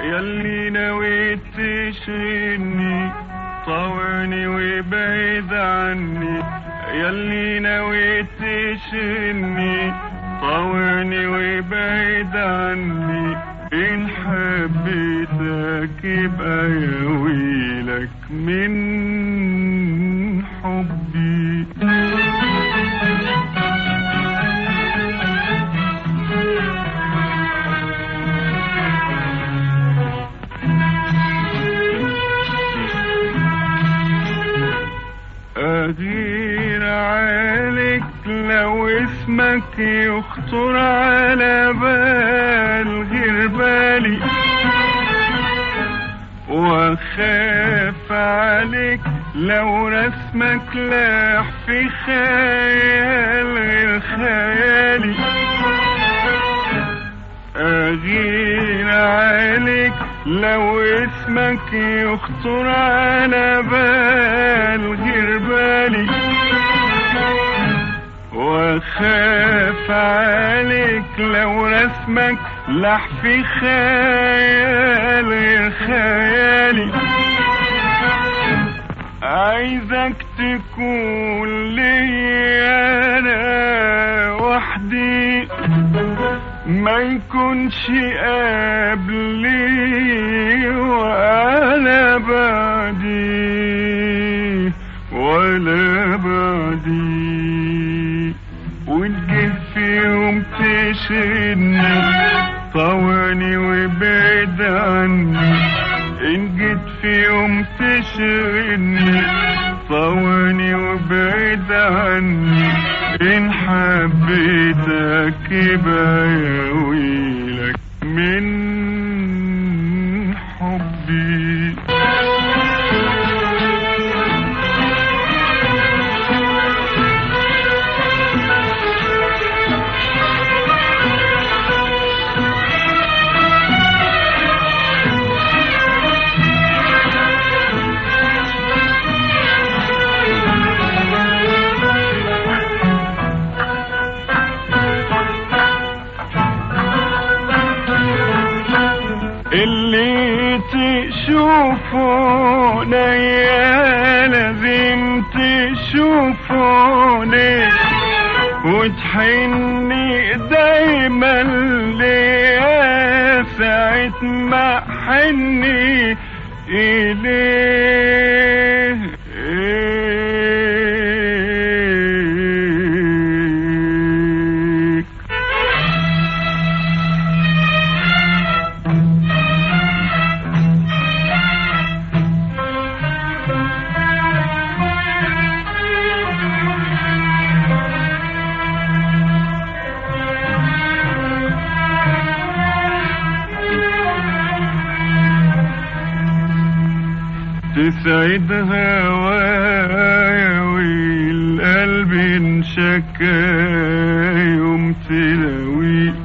ياللي نويت تشغلني طاوعني وبعيد عني، ياللي نويت تشغلني طاوعني وبعيد عني، إن حبيتك يبقى يا ويلك من حبي. أغير عليك لو اسمك يخطر على بال غير بالي، واخاف عليك لو رسمك لاح في خيال غير خيالي. أغير عليك لو اسمك يخطر على بال غير بالي، واخاف عليك لو رسمك لح في خيال غير خيالي. عايزك تكون لي انا وحدي، ما يكونش قبلي ولا بعدي ولا بعدي. وتجي في يوم تشغلني طاوعني وبعد عني، إن جيت في يوم تشغلني طاوعني وبعد عني، إن حبيتك يبقى يا ويلك من حبي. اللي تشوفوني يا لازم تشوفوني، وتحني دايما ليا ساعة ما حني إليه. تسعد هوايا والقلب انشكى يوم تلاوي،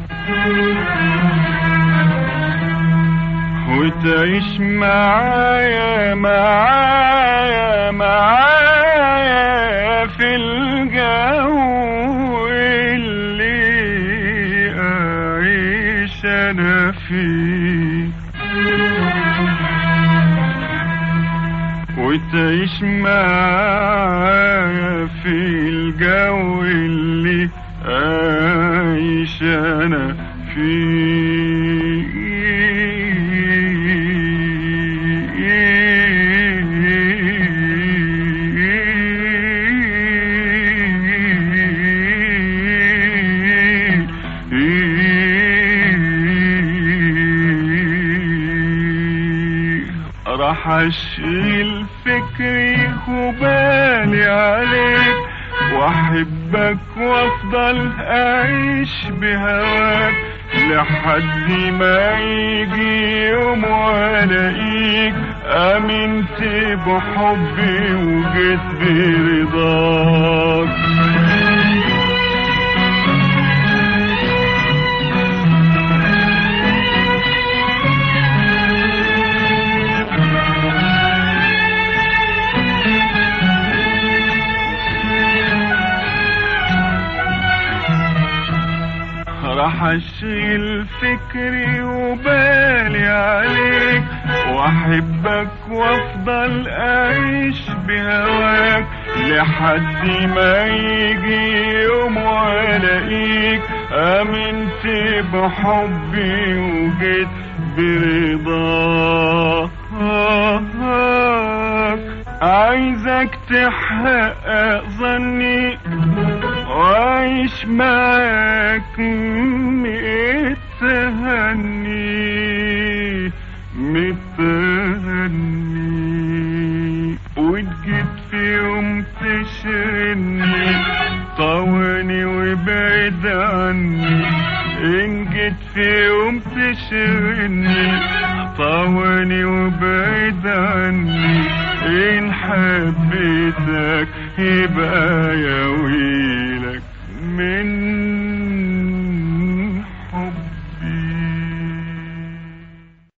وتعيش معايا معايا معايا في الجو اللي أعيش أنا فيه، وتعيش معايا في الجو اللي أعيش أنا فيه. راح اشغل فكري وبالي عليك، واحبك وافضل اعيش بهواك، لحد ما يجي يوم والاقيك امنت بحبي وجيت برضاك. راح اشغل فكري وبالي عليك، واحبك وافضل اعيش بهواك لحد ما يجي يوم والاقيك امنت بحبي وجيت برضاك. عايزك تحقق ظني وعيش معاك متهني وتجيت في يوم تشغلني طواني وبعد عني. إن جيت في يوم تشغلني طواني وبعد عني. إن حبيتك يبقى يا